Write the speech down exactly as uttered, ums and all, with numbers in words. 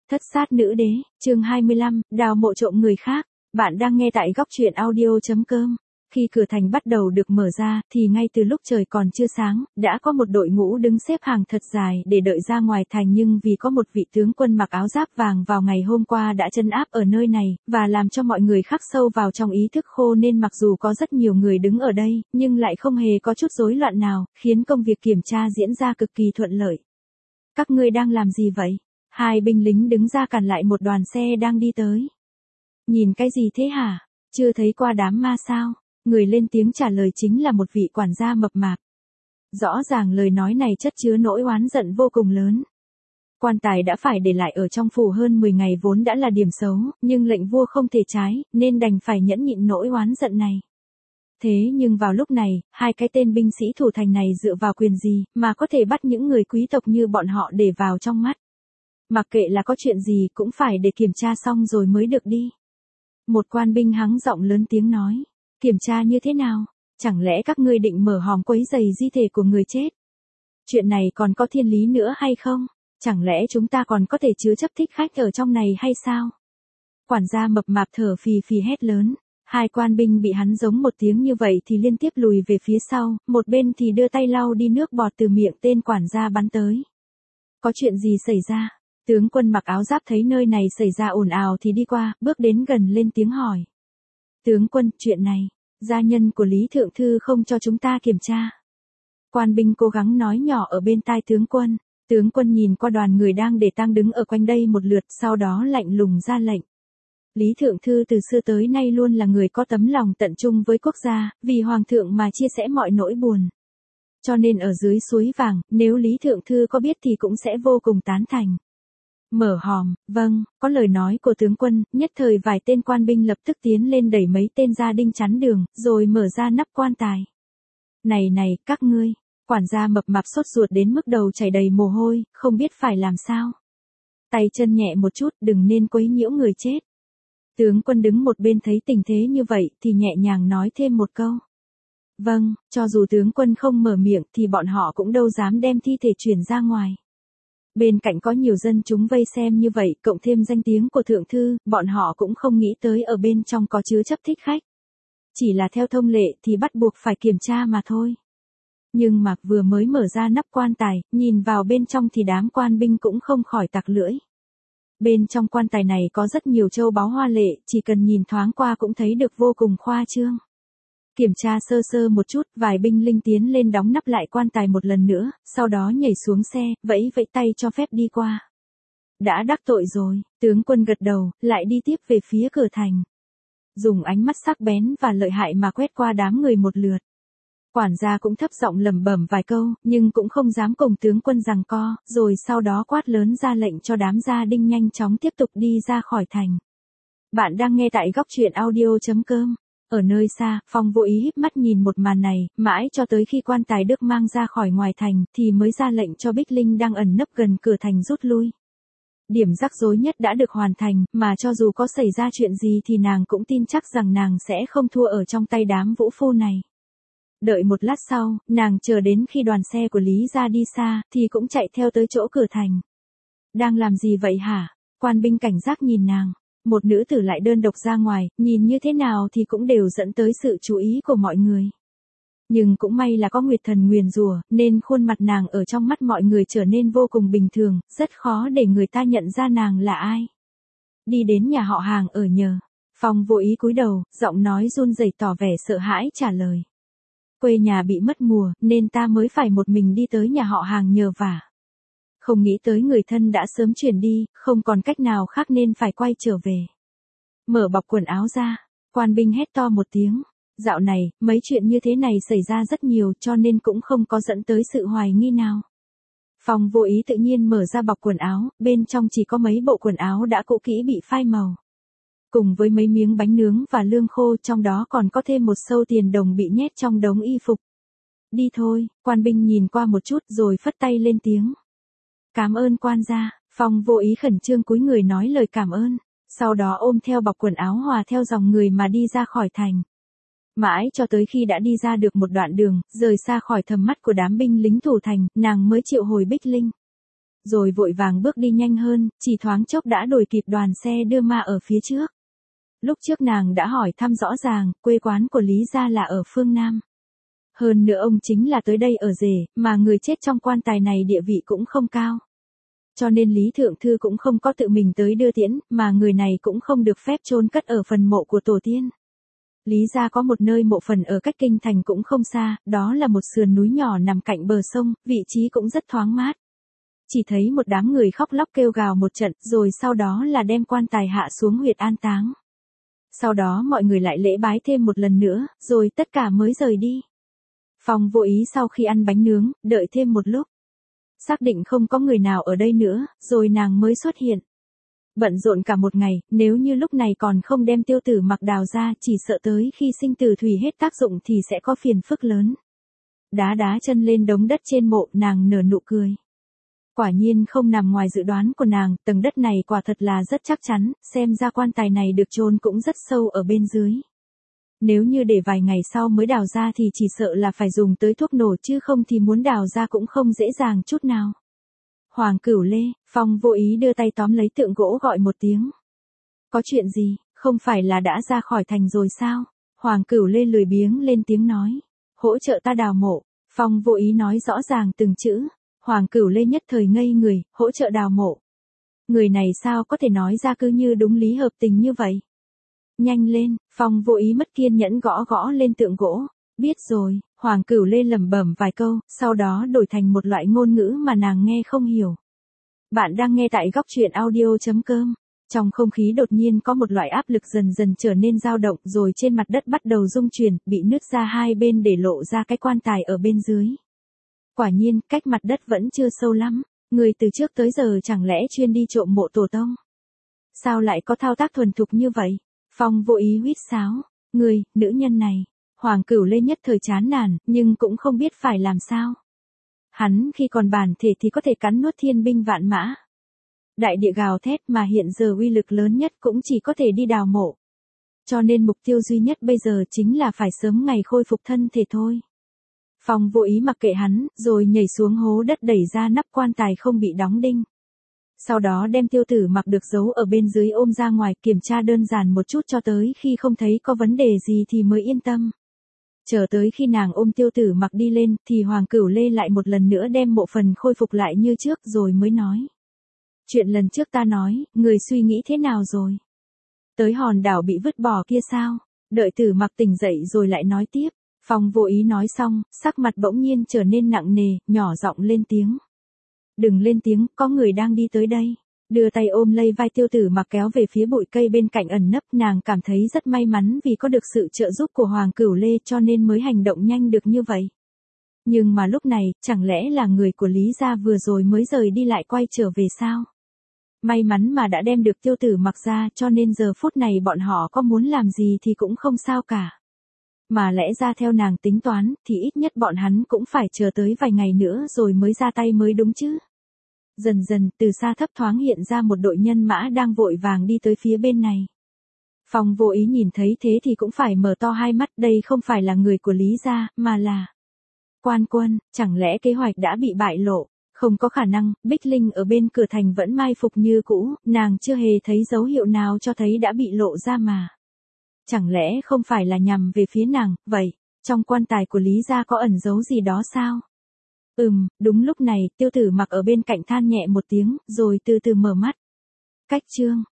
Thất sát nữ đế, chương hai mươi lăm, đào mộ trộm người khác. Bạn đang nghe tại góc truyện audio chấm com. Khi cửa thành bắt đầu được mở ra, thì ngay từ lúc trời còn chưa sáng, đã có một đội ngũ đứng xếp hàng thật dài để đợi ra ngoài thành, nhưng vì có một vị tướng quân mặc áo giáp vàng vào ngày hôm qua đã trấn áp ở nơi này, và làm cho mọi người khắc sâu vào trong ý thức khô, nên mặc dù có rất nhiều người đứng ở đây, nhưng lại không hề có chút rối loạn nào, khiến công việc kiểm tra diễn ra cực kỳ thuận lợi. Các ngươi đang làm gì vậy? Hai binh lính đứng ra cản lại một đoàn xe đang đi tới. Nhìn cái gì thế hả? Chưa thấy qua đám ma sao? Người lên tiếng trả lời chính là một vị quản gia mập mạp. Rõ ràng lời nói này chất chứa nỗi oán giận vô cùng lớn. Quan tài đã phải để lại ở trong phủ hơn mười ngày vốn đã là điểm xấu, nhưng lệnh vua không thể trái, nên đành phải nhẫn nhịn nỗi oán giận này. Thế nhưng vào lúc này, hai cái tên binh sĩ thủ thành này dựa vào quyền gì mà có thể bắt những người quý tộc như bọn họ để vào trong mắt? Mặc kệ là có chuyện gì cũng phải để kiểm tra xong rồi mới được đi. Một quan binh hắng giọng lớn tiếng nói. Kiểm tra như thế nào? Chẳng lẽ các ngươi định mở hòm quấy rầy di thể của người chết? Chuyện này còn có thiên lý nữa hay không? Chẳng lẽ chúng ta còn có thể chứa chấp thích khách ở trong này hay sao? Quản gia mập mạp thở phì phì hét lớn. Hai quan binh bị hắn giống một tiếng như vậy thì liên tiếp lùi về phía sau, một bên thì đưa tay lau đi nước bọt từ miệng tên quản gia bắn tới. Có chuyện gì xảy ra? Tướng quân mặc áo giáp thấy nơi này xảy ra ồn ào thì đi qua, bước đến gần lên tiếng hỏi. Tướng quân, chuyện này, gia nhân của Lý Thượng Thư không cho chúng ta kiểm tra. Quan binh cố gắng nói nhỏ ở bên tai tướng quân. Tướng quân nhìn qua đoàn người đang để tang đứng ở quanh đây một lượt, sau đó lạnh lùng ra lệnh. Lý Thượng Thư từ xưa tới nay luôn là người có tấm lòng tận trung với quốc gia, vì Hoàng thượng mà chia sẻ mọi nỗi buồn. Cho nên ở dưới suối vàng, nếu Lý Thượng Thư có biết thì cũng sẽ vô cùng tán thành. Mở hòm, vâng, có lời nói của tướng quân, nhất thời vài tên quan binh lập tức tiến lên đẩy mấy tên gia đinh chắn đường, rồi mở ra nắp quan tài. Này này, các ngươi, quản gia mập mạp sốt ruột đến mức đầu chảy đầy mồ hôi, không biết phải làm sao. Tay chân nhẹ một chút, đừng nên quấy nhiễu người chết. Tướng quân đứng một bên thấy tình thế như vậy thì nhẹ nhàng nói thêm một câu. Vâng, cho dù tướng quân không mở miệng thì bọn họ cũng đâu dám đem thi thể chuyển ra ngoài. Bên cạnh có nhiều dân chúng vây xem như vậy, cộng thêm danh tiếng của thượng thư, bọn họ cũng không nghĩ tới ở bên trong có chứa chấp thích khách. Chỉ là theo thông lệ thì bắt buộc phải kiểm tra mà thôi. Nhưng mà vừa mới mở ra nắp quan tài, nhìn vào bên trong thì đám quan binh cũng không khỏi tặc lưỡi. Bên trong quan tài này có rất nhiều châu báu hoa lệ, chỉ cần nhìn thoáng qua cũng thấy được vô cùng khoa trương. Kiểm tra sơ sơ một chút, vài binh linh tiến lên đóng nắp lại quan tài một lần nữa, sau đó nhảy xuống xe, vẫy vẫy tay cho phép đi qua. Đã đắc tội rồi, tướng quân gật đầu, lại đi tiếp về phía cửa thành. Dùng ánh mắt sắc bén và lợi hại mà quét qua đám người một lượt. Quản gia cũng thấp giọng lẩm bẩm vài câu, nhưng cũng không dám cùng tướng quân giằng co, rồi sau đó quát lớn ra lệnh cho đám gia đinh nhanh chóng tiếp tục đi ra khỏi thành. Bạn đang nghe tại góc truyện audio chấm com. Ở nơi xa, Phong vô ý híp mắt nhìn một màn này, mãi cho tới khi quan tài được mang ra khỏi ngoài thành, thì mới ra lệnh cho Bích Linh đang ẩn nấp gần cửa thành rút lui. Điểm rắc rối nhất đã được hoàn thành, mà cho dù có xảy ra chuyện gì thì nàng cũng tin chắc rằng nàng sẽ không thua ở trong tay đám vũ phu này. Đợi một lát sau, nàng chờ đến khi đoàn xe của Lý gia đi xa, thì cũng chạy theo tới chỗ cửa thành. Đang làm gì vậy hả? Quan binh cảnh giác nhìn nàng. Một nữ tử lại đơn độc ra ngoài, nhìn như thế nào thì cũng đều dẫn tới sự chú ý của mọi người. Nhưng cũng may là có Nguyệt Thần nguyền rủa, nên khuôn mặt nàng ở trong mắt mọi người trở nên vô cùng bình thường, rất khó để người ta nhận ra nàng là ai. Đi đến nhà họ Hàng ở nhờ. Phong vô ý cúi đầu, giọng nói run rẩy tỏ vẻ sợ hãi trả lời. Quê nhà bị mất mùa, nên ta mới phải một mình đi tới nhà họ Hàng nhờ vả. Không nghĩ tới người thân đã sớm chuyển đi, không còn cách nào khác nên phải quay trở về. Mở bọc quần áo ra, quan binh hét to một tiếng. Dạo này, mấy chuyện như thế này xảy ra rất nhiều cho nên cũng không có dẫn tới sự hoài nghi nào. Phong vô ý tự nhiên mở ra bọc quần áo, bên trong chỉ có mấy bộ quần áo đã cũ kỹ bị phai màu. Cùng với mấy miếng bánh nướng và lương khô, trong đó còn có thêm một xâu tiền đồng bị nhét trong đống y phục. Đi thôi, quan binh nhìn qua một chút rồi phất tay lên tiếng. Cảm ơn quan gia. Phong vô ý khẩn trương cúi người nói lời cảm ơn, sau đó ôm theo bọc quần áo hòa theo dòng người mà đi ra khỏi thành. Mãi cho tới khi đã đi ra được một đoạn đường, rời xa khỏi tầm mắt của đám binh lính thủ thành, nàng mới triệu hồi Bích Linh. rồi vội vàng bước đi nhanh hơn, chỉ thoáng chốc đã đuổi kịp đoàn xe đưa ma ở phía trước. Lúc trước nàng đã hỏi thăm rõ ràng, quê quán của Lý gia là ở phương Nam. Hơn nữa ông chính là tới đây ở rể, mà người chết trong quan tài này địa vị cũng không cao. Cho nên Lý Thượng Thư cũng không có tự mình tới đưa tiễn, mà người này cũng không được phép chôn cất ở phần mộ của tổ tiên. Lý gia có một nơi mộ phần ở cách kinh thành cũng không xa, đó là một sườn núi nhỏ nằm cạnh bờ sông, vị trí cũng rất thoáng mát. Chỉ thấy một đám người khóc lóc kêu gào một trận, rồi sau đó là đem quan tài hạ xuống huyệt an táng. Sau đó mọi người lại lễ bái thêm một lần nữa, rồi tất cả mới rời đi. Phong Vô Ý sau khi ăn bánh nướng, đợi thêm một lúc. Xác định không có người nào ở đây nữa, rồi nàng mới xuất hiện. Bận rộn cả một ngày, nếu như lúc này còn không đem Tiêu Tử Mặc đào ra, chỉ sợ tới khi sinh tử thủy hết tác dụng thì sẽ có phiền phức lớn. Đá đá chân lên đống đất trên mộ, nàng nở nụ cười. Quả nhiên không nằm ngoài dự đoán của nàng, tầng đất này quả thật là rất chắc chắn, xem ra quan tài này được chôn cũng rất sâu ở bên dưới. Nếu như để vài ngày sau mới đào ra thì chỉ sợ là phải dùng tới thuốc nổ, chứ không thì muốn đào ra cũng không dễ dàng chút nào. Hoàng Cửu Lê, Phong Vô Ý đưa tay tóm lấy tượng gỗ gọi một tiếng. Có chuyện gì, không phải là đã ra khỏi thành rồi sao? Hoàng Cửu Lê lười biếng lên tiếng nói. Hỗ trợ ta đào mộ. Phong Vô Ý nói rõ ràng từng chữ. Hoàng Cửu Lê nhất thời ngây người, hỗ trợ đào mộ. Người này sao có thể nói ra cứ như đúng lý hợp tình như vậy? Nhanh lên, Phong Vô Ý mất kiên nhẫn gõ gõ lên tượng gỗ. Biết rồi, Hoàng Cửu Lê lẩm bẩm vài câu, sau đó đổi thành một loại ngôn ngữ mà nàng nghe không hiểu. Bạn đang nghe tại góc truyện audio chấm com. Trong không khí đột nhiên có một loại áp lực dần dần trở nên dao động, rồi trên mặt đất bắt đầu rung chuyển, bị nứt ra hai bên để lộ ra cái quan tài ở bên dưới. Quả nhiên, cách mặt đất vẫn chưa sâu lắm, người từ trước tới giờ chẳng lẽ chuyên đi trộm mộ tổ tông? Sao lại có thao tác thuần thục như vậy? Phong Vô Ý huýt sáo, người, nữ nhân này. Hoàng Cửu Lê nhất thời chán nản, nhưng cũng không biết phải làm sao. Hắn khi còn bản thể thì có thể cắn nuốt thiên binh vạn mã. Đại địa gào thét, mà hiện giờ uy lực lớn nhất cũng chỉ có thể đi đào mộ. Cho nên mục tiêu duy nhất bây giờ chính là phải sớm ngày khôi phục thân thể thôi. Phong Vô Ý mặc kệ hắn, rồi nhảy xuống hố đất đẩy ra nắp quan tài không bị đóng đinh. Sau đó đem Tiêu Tử Mặc được giấu ở bên dưới ôm ra ngoài, kiểm tra đơn giản một chút cho tới khi không thấy có vấn đề gì thì mới yên tâm. Chờ tới khi nàng ôm Tiêu Tử Mặc đi lên, thì Hoàng Cửu Lê lại một lần nữa đem mộ phần khôi phục lại như trước rồi mới nói. Chuyện lần trước ta nói, người suy nghĩ thế nào rồi? Tới hòn đảo bị vứt bỏ kia sao? Đợi Tử Mặc tỉnh dậy rồi lại nói tiếp. Phong Vô Ý nói xong, sắc mặt bỗng nhiên trở nên nặng nề, nhỏ giọng lên tiếng. Đừng lên tiếng, có người đang đi tới đây. Đưa tay ôm lấy vai Tiêu Tử Mặc kéo về phía bụi cây bên cạnh ẩn nấp, nàng cảm thấy rất may mắn vì có được sự trợ giúp của Hoàng Cửu Lê cho nên mới hành động nhanh được như vậy. Nhưng mà lúc này, chẳng lẽ là người của Lý gia vừa rồi mới rời đi lại quay trở về sao? May mắn mà đã đem được Tiêu Tử Mặc ra, cho nên giờ phút này bọn họ có muốn làm gì thì cũng không sao cả. Mà lẽ ra theo nàng tính toán, thì ít nhất bọn hắn cũng phải chờ tới vài ngày nữa rồi mới ra tay mới đúng chứ. Dần dần, từ xa thấp thoáng hiện ra một đội nhân mã đang vội vàng đi tới phía bên này. Phong Vô Ý nhìn thấy thế thì cũng phải mở to hai mắt, đây không phải là người của Lý gia, mà là Quan Quân, chẳng lẽ kế hoạch đã bị bại lộ? Không có khả năng, Bích Linh ở bên cửa thành vẫn mai phục như cũ, nàng chưa hề thấy dấu hiệu nào cho thấy đã bị lộ ra mà. Chẳng lẽ không phải là nhằm về phía nàng, vậy, trong quan tài của Lý gia có ẩn giấu gì đó sao? Ừm, đúng lúc này, Tiêu Tử Mặc ở bên cạnh than nhẹ một tiếng, rồi từ từ mở mắt. Cách chương